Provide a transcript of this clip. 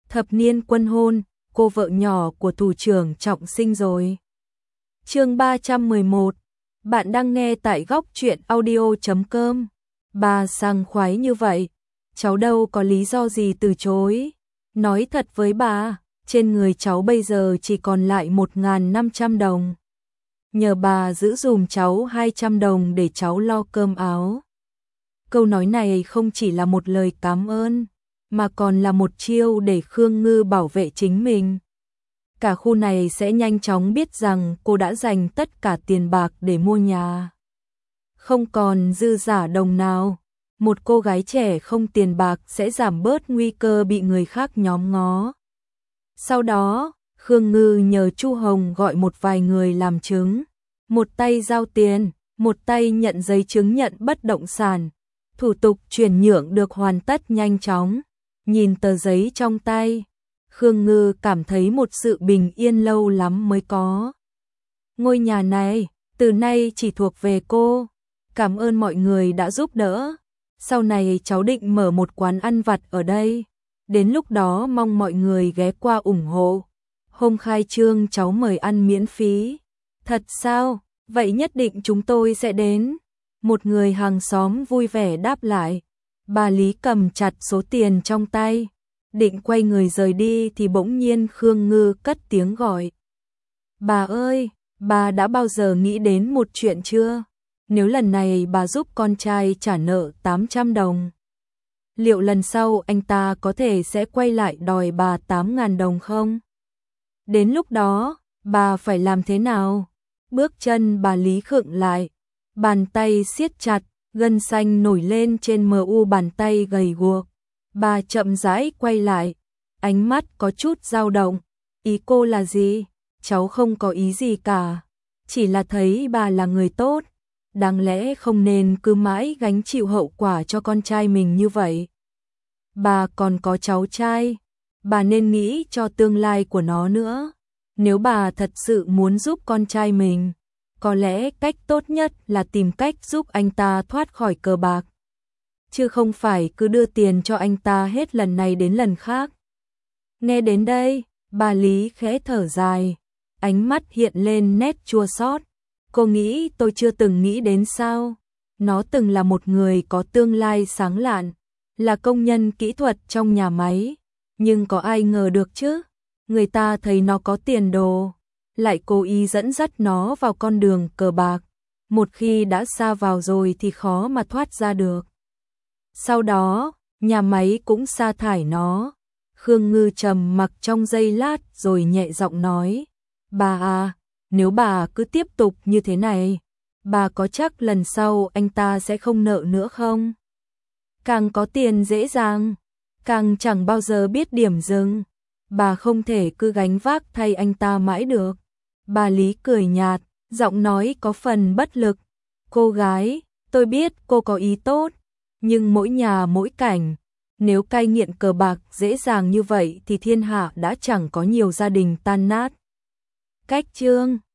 thập niên quân hôn, cô vợ nhỏ của thủ trưởng Trọng sinh rồi. Chương 311. Bạn đang nghe tại góc truyện audio.com. Bà sảng khoái như vậy, cháu đâu có lý do gì từ chối. Nói thật với bà, trên người cháu bây giờ chỉ còn lại 1.500 đồng. Nhờ bà giữ dùm cháu 200 đồng để cháu lo cơm áo. Câu nói này không chỉ là một lời cảm ơn, mà còn là một chiêu để Khương Ngư bảo vệ chính mình. Cả khu này sẽ nhanh chóng biết rằng cô đã dành tất cả tiền bạc để mua nhà. Không còn dư giả đồng nào, một cô gái trẻ không tiền bạc sẽ giảm bớt nguy cơ bị người khác nhòm ngó. Sau đó, Khương Ngư nhờ Chu Hồng gọi một vài người làm chứng, một tay giao tiền, một tay nhận giấy chứng nhận bất động sản. Thủ tục chuyển nhượng được hoàn tất nhanh chóng. Nhìn tờ giấy trong tay, Khương Ngư cảm thấy một sự bình yên lâu lắm mới có. Ngôi nhà này, từ nay chỉ thuộc về cô. Cảm ơn mọi người đã giúp đỡ. Sau này cháu định mở một quán ăn vặt ở đây. Đến lúc đó mong mọi người ghé qua ủng hộ. Hôm khai trương cháu mời ăn miễn phí. Thật sao? Vậy nhất định chúng tôi sẽ đến. Một người hàng xóm vui vẻ đáp lại. Bà Lý cầm chặt số tiền trong tay, định quay người rời đi thì bỗng nhiên Khương Ngư cất tiếng gọi. Bà ơi, bà đã bao giờ nghĩ đến một chuyện chưa? Nếu lần này bà giúp con trai trả nợ 800 đồng, liệu lần sau anh ta có thể sẽ quay lại đòi bà 8.000 đồng không? Đến lúc đó, bà phải làm thế nào? Bước chân bà Lý khựng lại, bàn tay siết chặt, gân xanh nổi lên trên mu bàn tay gầy guộc. Bà chậm rãi quay lại, ánh mắt có chút dao động. Ý cô là gì? Cháu không có ý gì cả, chỉ là thấy bà là người tốt, đáng lẽ không nên cứ mãi gánh chịu hậu quả cho con trai mình như vậy. Bà còn có cháu trai, bà nên nghĩ cho tương lai của nó nữa. Nếu bà thật sự muốn giúp con trai mình, có lẽ cách tốt nhất là tìm cách giúp anh ta thoát khỏi cờ bạc, chứ không phải cứ đưa tiền cho anh ta hết lần này đến lần khác. Nghe đến đây, bà Lý khẽ thở dài, ánh mắt hiện lên nét chua xót. Cô nghĩ tôi chưa từng nghĩ đến sao? Nó từng là một người có tương lai sáng lạn, là công nhân kỹ thuật trong nhà máy, nhưng có ai ngờ được chứ? Người ta thấy nó có tiền đồ, lại cố ý dẫn dắt nó vào con đường cờ bạc. Một khi đã sa vào rồi thì khó mà thoát ra được. Sau đó, nhà máy cũng sa thải nó. Khương Ngư trầm mặc trong giây lát rồi nhẹ giọng nói, bà à, nếu bà cứ tiếp tục như thế này, bà có chắc lần sau anh ta sẽ không nợ nữa không? Càng có tiền dễ dàng, càng chẳng bao giờ biết điểm dừng. Bà không thể cứ gánh vác thay anh ta mãi được. Bà Lý cười nhạt, giọng nói có phần bất lực. Cô gái, tôi biết cô có ý tốt, nhưng mỗi nhà mỗi cảnh. Nếu cai nghiện cờ bạc dễ dàng như vậy thì thiên hạ đã chẳng có nhiều gia đình tan nát. Cách chương